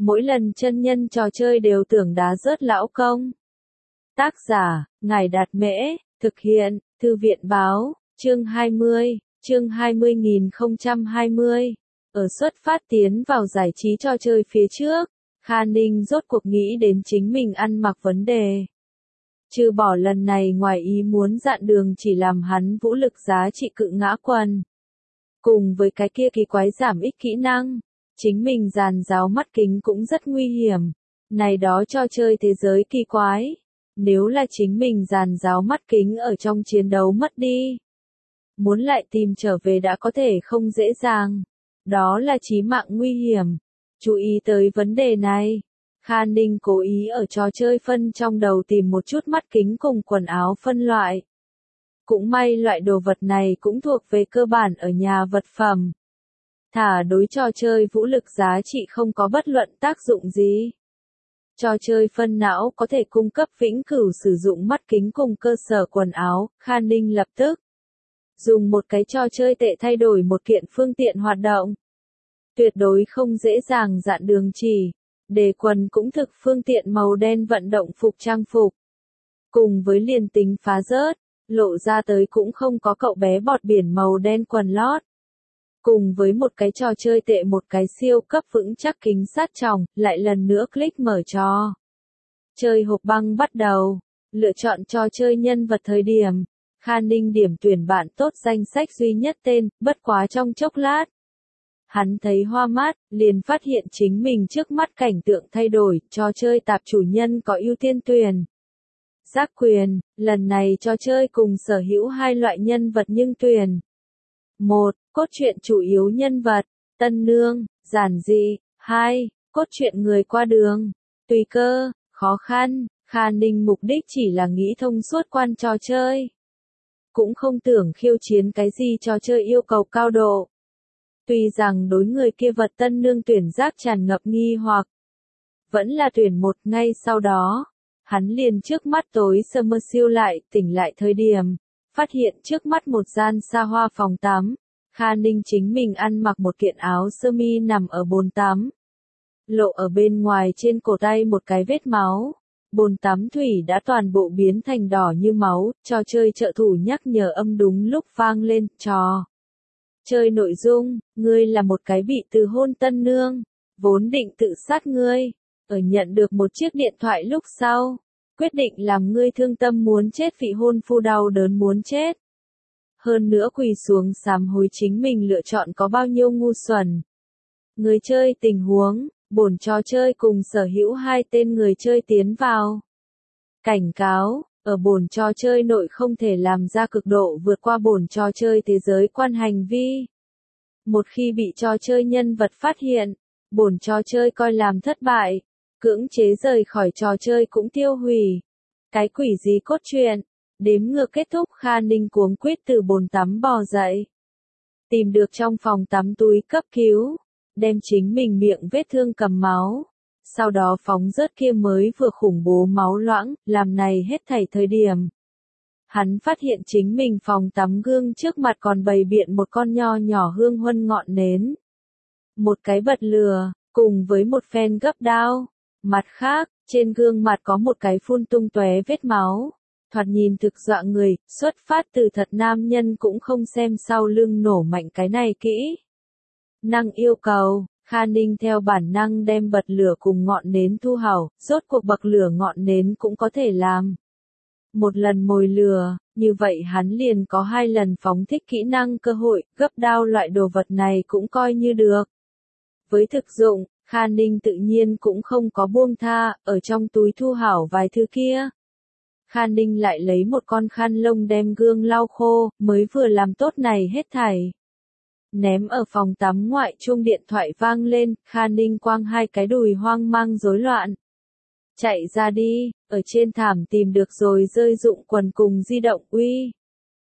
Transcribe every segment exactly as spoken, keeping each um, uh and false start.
Mỗi lần chân nhân trò chơi đều tưởng đá rớt lão công. Tác giả, Ngài Đạt Mễ, thực hiện, Thư viện Báo, chương hai mươi, chương hai mươi nghìn không trăm hai mươi. Ở xuất phát tiến vào giải trí trò chơi phía trước, Kha Ninh rốt cuộc nghĩ đến chính mình ăn mặc vấn đề. Trừ bỏ lần này ngoài ý muốn dạn đường chỉ làm hắn vũ lực giá trị cự ngã quần. Cùng với cái kia kỳ quái giảm ích kỹ năng, chính mình giàn giáo mắt kính cũng rất nguy hiểm. Này đó cho chơi thế giới kỳ quái. Nếu là chính mình giàn giáo mắt kính ở trong chiến đấu mất đi, muốn lại tìm trở về đã có thể không dễ dàng. Đó là chí mạng nguy hiểm. Chú ý tới vấn đề này. Kha Ninh cố ý ở trò chơi phân trong đầu tìm một chút mắt kính cùng quần áo phân loại. Cũng may loại đồ vật này cũng thuộc về cơ bản ở nhà vật phẩm. Thả đối trò chơi vũ lực giá trị không có bất luận tác dụng gì. Trò chơi phân não có thể cung cấp vĩnh cửu sử dụng mắt kính cùng cơ sở quần áo, Kha Ninh lập tức dùng một cái trò chơi tệ thay đổi một kiện phương tiện hoạt động. Tuyệt đối không dễ dàng dạn đường chỉ, đề quần cũng thực phương tiện màu đen vận động phục trang phục. Cùng với liền tính phá rớt, lộ ra tới cũng không có cậu bé bọt biển màu đen quần lót. Cùng với một cái trò chơi tệ một cái siêu cấp vững chắc kính sát tròng, lại lần nữa click mở trò chơi hộp băng bắt đầu, lựa chọn trò chơi nhân vật thời điểm, Kha Ninh điểm tuyển bạn tốt danh sách duy nhất tên, bất quá trong chốc lát. Hắn thấy hoa mắt, liền phát hiện chính mình trước mắt cảnh tượng thay đổi, trò chơi tạp chủ nhân có ưu tiên tuyển. Giác quyền, lần này trò chơi cùng sở hữu hai loại nhân vật nhưng tuyển. một. Cốt truyện chủ yếu nhân vật, tân nương, giản dị. hai. Cốt truyện người qua đường, tùy cơ, khó khăn. Kha Ninh mục đích chỉ là nghĩ thông suốt quan trò chơi. Cũng không tưởng khiêu chiến cái gì trò chơi yêu cầu cao độ. Tuy rằng đối người kia vật tân nương tuyển giác tràn ngập nghi hoặc, vẫn là tuyển một. Ngay sau đó, hắn liền trước mắt tối sơ mơ siêu lại, tỉnh lại thời điểm, phát hiện trước mắt một gian xa hoa phòng tắm. Kha Ninh chính mình ăn mặc một kiện áo sơ mi nằm ở bồn tắm. Lộ ở bên ngoài trên cổ tay một cái vết máu. Bồn tắm thủy đã toàn bộ biến thành đỏ như máu, trò chơi trợ thủ nhắc nhở âm đúng lúc vang lên, trò chơi nội dung, ngươi là một cái bị từ hôn tân nương, vốn định tự sát ngươi, ở nhận được một chiếc điện thoại lúc sau, quyết định làm ngươi thương tâm muốn chết vị hôn phu đau đớn muốn chết. Hơn nữa quỳ xuống sám hối chính mình lựa chọn có bao nhiêu ngu xuẩn. Người chơi tình huống, bổn trò chơi cùng sở hữu hai tên người chơi tiến vào. Cảnh cáo, ở bổn trò chơi nội không thể làm ra cực độ vượt qua bổn trò chơi thế giới quan hành vi. Một khi bị trò chơi nhân vật phát hiện, bổn trò chơi coi làm thất bại, cưỡng chế rời khỏi trò chơi cũng tiêu hủy. Cái quỷ gì cốt truyện, đếm ngược kết thúc. Kha Ninh cuống quýt từ bồn tắm bò dậy. Tìm được trong phòng tắm túi cấp cứu, đem chính mình miệng vết thương cầm máu. Sau đó phóng rớt kia mới vừa khủng bố máu loãng, làm này hết thảy thời điểm. Hắn phát hiện chính mình phòng tắm gương trước mặt còn bày biện một con nho nhỏ hương huân ngọn nến. Một cái bật lửa, cùng với một phen gấp đao. Mặt khác, trên gương mặt có một cái phun tung tóe vết máu. Thoạt nhìn thực dọa người, xuất phát từ thật nam nhân cũng không xem sau lưng nổ mạnh cái này kỹ. Năng yêu cầu, Kha Ninh theo bản năng đem bật lửa cùng ngọn nến thu hảo, rốt cuộc bậc lửa ngọn nến cũng có thể làm. Một lần mồi lửa, như vậy hắn liền có hai lần phóng thích kỹ năng cơ hội, gấp đao loại đồ vật này cũng coi như được. Với thực dụng, Kha Ninh tự nhiên cũng không có buông tha, ở trong túi thu hảo vài thứ kia. Kha Ninh lại lấy một con khăn lông đem gương lau khô, mới vừa làm tốt này hết thảy. Ném ở phòng tắm ngoại chuông điện thoại vang lên, Kha Ninh quăng hai cái đùi hoang mang rối loạn. Chạy ra đi, ở trên thảm tìm được rồi rơi dụng quần cùng di động uy.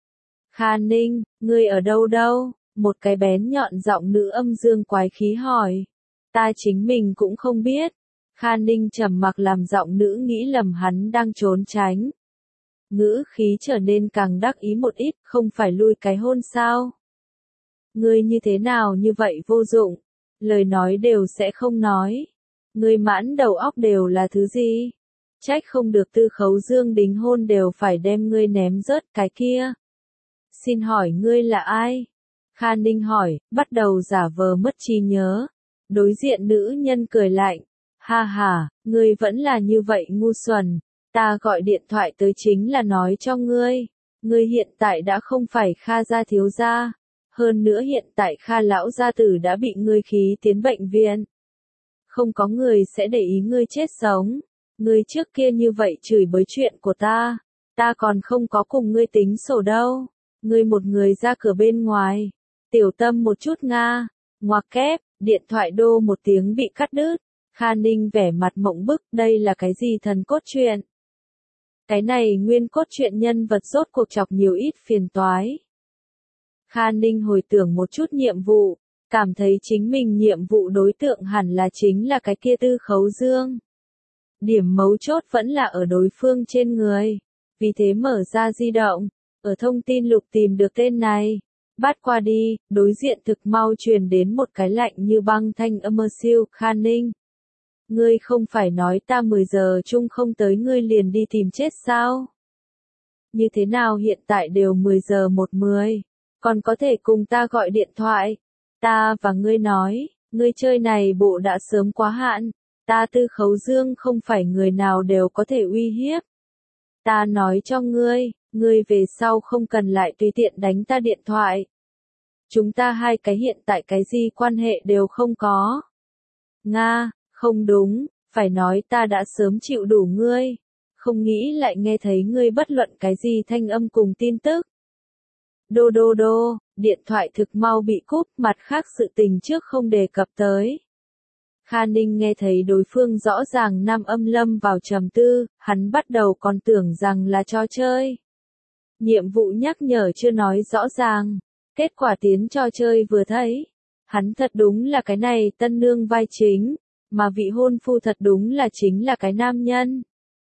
Kha Ninh, ngươi ở đâu đâu? Một cái bén nhọn giọng nữ âm dương quái khí hỏi. Ta chính mình cũng không biết. Kha Ninh trầm mặc làm giọng nữ nghĩ lầm hắn đang trốn tránh. Ngữ khí trở nên càng đắc ý một ít, không phải lui cái hôn sao? Ngươi như thế nào như vậy vô dụng, lời nói đều sẽ không nói. Ngươi mãn đầu óc đều là thứ gì? Trách không được Tư Khấu Dương đính hôn đều phải đem ngươi ném rớt cái kia. Xin hỏi ngươi là ai? Kha Ninh hỏi, bắt đầu giả vờ mất trí nhớ. Đối diện nữ nhân cười lạnh. Ha ha, ngươi vẫn là như vậy ngu xuẩn. Ta gọi điện thoại tới chính là nói cho ngươi. Ngươi hiện tại đã không phải Kha gia thiếu gia. Hơn nữa hiện tại Kha lão gia tử đã bị ngươi khí tiến bệnh viện. Không có người sẽ để ý ngươi chết sống. Ngươi trước kia như vậy chửi bới chuyện của ta. Ta còn không có cùng ngươi tính sổ đâu. Ngươi một người ra cửa bên ngoài. Tiểu tâm một chút nga. Ngoặc kép, điện thoại đô một tiếng bị cắt đứt. Kha Ninh vẻ mặt mộng bức, đây là cái gì thần cốt truyện? Cái này nguyên cốt truyện nhân vật rốt cuộc chọc nhiều ít phiền toái. Kha Ninh hồi tưởng một chút nhiệm vụ, cảm thấy chính mình nhiệm vụ đối tượng hẳn là chính là cái kia Tư Khấu Dương. Điểm mấu chốt vẫn là ở đối phương trên người. Vì thế mở ra di động, ở thông tin lục tìm được tên này. Bắt qua đi, đối diện thực mau truyền đến một cái lạnh như băng thanh âm siêu. Kha Ninh, ngươi không phải nói ta mười giờ chung không tới ngươi liền đi tìm chết sao? Như thế nào hiện tại đều mười giờ một mươi, còn có thể cùng ta gọi điện thoại? Ta và ngươi nói, ngươi chơi này bộ đã sớm quá hạn, ta Tư Khấu Dương không phải người nào đều có thể uy hiếp. Ta nói cho ngươi, ngươi về sau không cần lại tùy tiện đánh ta điện thoại. Chúng ta hai cái hiện tại cái gì quan hệ đều không có. Nga, không đúng, phải nói ta đã sớm chịu đủ ngươi. Không nghĩ lại nghe thấy ngươi bất luận cái gì thanh âm cùng tin tức. Đô đô đô, điện thoại thực mau bị cúp, mặt khác sự tình trước không đề cập tới. Kha Ninh nghe thấy đối phương rõ ràng nam âm lâm vào trầm tư, hắn bắt đầu còn tưởng rằng là trò chơi. Nhiệm vụ nhắc nhở chưa nói rõ ràng, kết quả tiến trò chơi vừa thấy. Hắn thật đúng là cái này tân nương vai chính, mà vị hôn phu thật đúng là chính là cái nam nhân.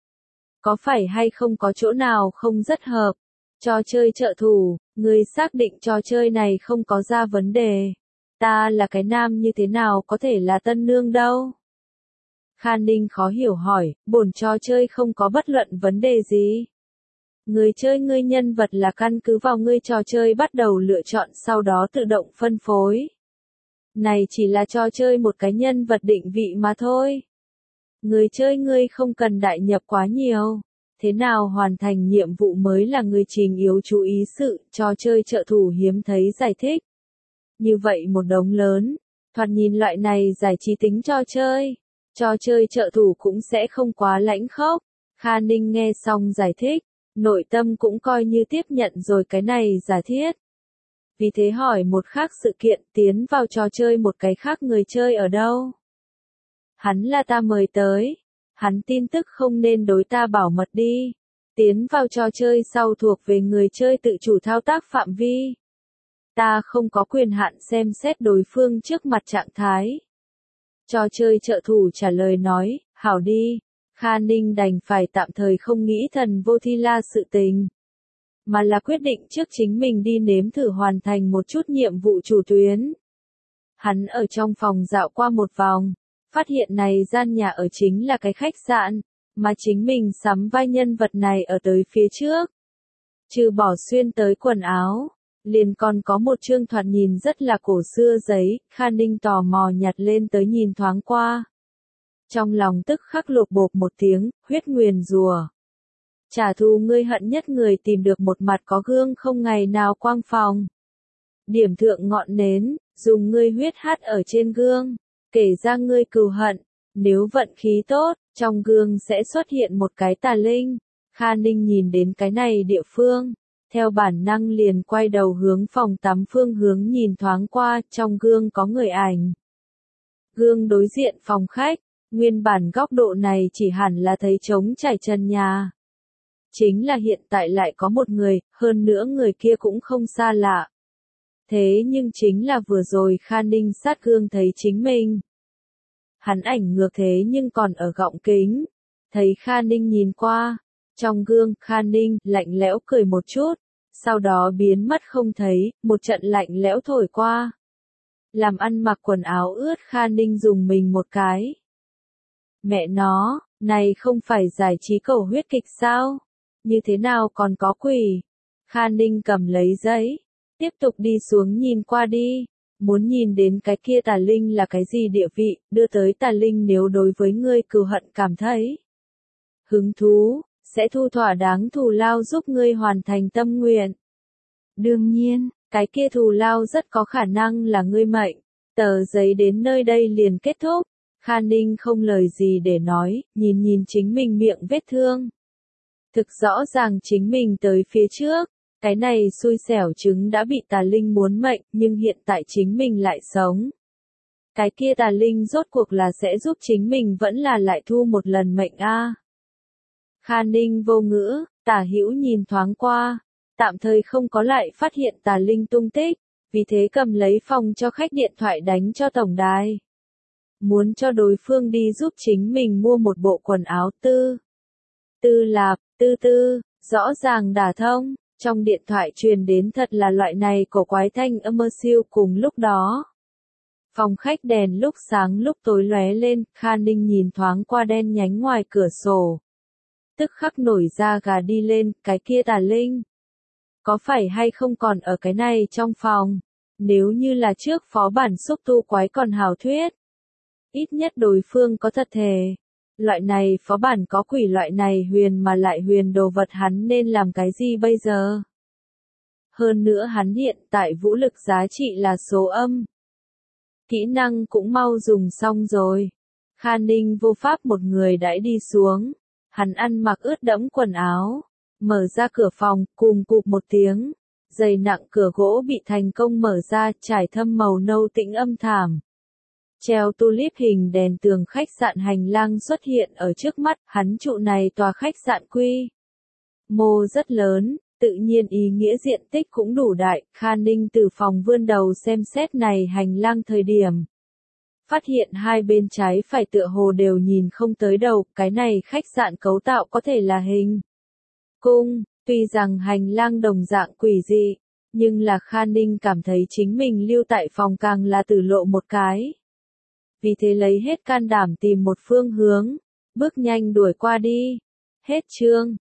Có phải hay không có chỗ nào không rất hợp? Trò chơi trợ thủ, người xác định trò chơi này không có ra vấn đề. Ta là cái nam như thế nào có thể là tân nương đâu? Kha Ninh khó hiểu hỏi, bổn trò chơi không có bất luận vấn đề gì. Người chơi ngươi nhân vật là căn cứ vào ngươi trò chơi bắt đầu lựa chọn sau đó tự động phân phối. Này chỉ là trò chơi một cái nhân vật định vị mà thôi. Người chơi ngươi không cần đại nhập quá nhiều. Thế nào hoàn thành nhiệm vụ mới là người trình yếu chú ý sự, trò chơi trợ thủ hiếm thấy giải thích. Như vậy một đống lớn, thoạt nhìn loại này giải trí tính trò chơi. Trò chơi trợ thủ cũng sẽ không quá lãnh khốc. Kha Ninh nghe xong giải thích, nội tâm cũng coi như tiếp nhận rồi cái này giả thiết. Vì thế hỏi một khác sự kiện tiến vào trò chơi một cái khác người chơi ở đâu. Hắn là ta mời tới. Hắn tin tức không nên đối ta bảo mật đi. Tiến vào trò chơi sau thuộc về người chơi tự chủ thao tác phạm vi. Ta không có quyền hạn xem xét đối phương trước mặt trạng thái. Trò chơi trợ thủ trả lời nói, hảo đi. Kha Ninh đành phải tạm thời không nghĩ thần vô thi la sự tình. Mà là quyết định trước chính mình đi nếm thử hoàn thành một chút nhiệm vụ chủ tuyến. Hắn ở trong phòng dạo qua một vòng. Phát hiện này gian nhà ở chính là cái khách sạn, mà chính mình sắm vai nhân vật này ở tới phía trước. Trừ bỏ xuyên tới quần áo, liền còn có một chương thoạt nhìn rất là cổ xưa giấy, Kha Ninh tò mò nhặt lên tới nhìn thoáng qua. Trong lòng tức khắc lột bột một tiếng, huyết nguyền rùa. Trả thù ngươi hận nhất người tìm được một mặt có gương không ngày nào quang phòng. Điểm thượng ngọn nến, dùng ngươi huyết hát ở trên gương. Kể ra ngươi cừu hận, nếu vận khí tốt, trong gương sẽ xuất hiện một cái tà linh. Kha Ninh nhìn đến cái này địa phương, theo bản năng liền quay đầu hướng phòng tắm phương hướng nhìn thoáng qua, trong gương có người ảnh. Gương đối diện phòng khách, nguyên bản góc độ này chỉ hẳn là thấy trống trải trần nhà. Chính là hiện tại lại có một người, hơn nữa người kia cũng không xa lạ. Thế nhưng chính là vừa rồi Kha Ninh sát gương thấy chính mình. Hắn ảnh ngược thế nhưng còn ở gọng kính. Thấy Kha Ninh nhìn qua. Trong gương, Kha Ninh lạnh lẽo cười một chút. Sau đó biến mất không thấy, một trận lạnh lẽo thổi qua. Làm ăn mặc quần áo ướt Kha Ninh dùng mình một cái. Mẹ nó, này không phải giải trí cầu huyết kịch sao? Như thế nào còn có quỷ? Kha Ninh cầm lấy giấy, tiếp tục đi xuống nhìn qua đi. Muốn nhìn đến cái kia tà linh là cái gì địa vị, đưa tới tà linh nếu đối với ngươi cừu hận cảm thấy hứng thú, sẽ thu thỏa đáng thù lao giúp ngươi hoàn thành tâm nguyện. Đương nhiên, cái kia thù lao rất có khả năng là ngươi mệnh. Tờ giấy đến nơi đây liền kết thúc. Kha Ninh không lời gì để nói, nhìn nhìn chính mình miệng vết thương. Thực rõ ràng chính mình tới phía trước, cái này xui xẻo trứng đã bị tà linh muốn mệnh, nhưng hiện tại chính mình lại sống. Cái kia tà linh rốt cuộc là sẽ giúp chính mình vẫn là lại thu một lần mệnh a. À. Kha Ninh vô ngữ, Tả Hữu nhìn thoáng qua, tạm thời không có lại phát hiện tà linh tung tích, vì thế cầm lấy phòng cho khách điện thoại đánh cho tổng đài. Muốn cho đối phương đi giúp chính mình mua một bộ quần áo tư. Tư lạp, tư tư, rõ ràng đả thông, trong điện thoại truyền đến thật là loại này cổ quái thanh âm mơ siêu cùng lúc đó. Phòng khách đèn lúc sáng lúc tối lóe lên, Kha Ninh nhìn thoáng qua đen nhánh ngoài cửa sổ. Tức khắc nổi da gà đi lên, cái kia tà linh. Có phải hay không còn ở cái này trong phòng? Nếu như là trước phó bản xúc tu quái còn hào thuyết. Ít nhất đối phương có thật thề. Loại này phó bản có quỷ loại này huyền mà lại huyền đồ vật hắn nên làm cái gì bây giờ? Hơn nữa hắn hiện tại vũ lực giá trị là số âm. Kỹ năng cũng mau dùng xong rồi. Kha Ninh vô pháp một người đãi đi xuống. Hắn ăn mặc ướt đẫm quần áo. Mở ra cửa phòng, cùng cụp một tiếng. Dày nặng cửa gỗ bị thành công mở ra, trải thâm màu nâu tĩnh âm thảm. Treo tulip hình đèn tường khách sạn hành lang xuất hiện ở trước mắt, hắn trụ này tòa khách sạn quy. Mô rất lớn, tự nhiên ý nghĩa diện tích cũng đủ đại, Kha Ninh từ phòng vươn đầu xem xét này hành lang thời điểm. Phát hiện hai bên trái phải tựa hồ đều nhìn không tới đầu, cái này khách sạn cấu tạo có thể là hình cung, tuy rằng hành lang đồng dạng quỷ dị, nhưng là Kha Ninh cảm thấy chính mình lưu tại phòng càng là tử lộ một cái. Vì thế lấy hết can đảm tìm một phương hướng, bước nhanh đuổi qua đi. Hết chương.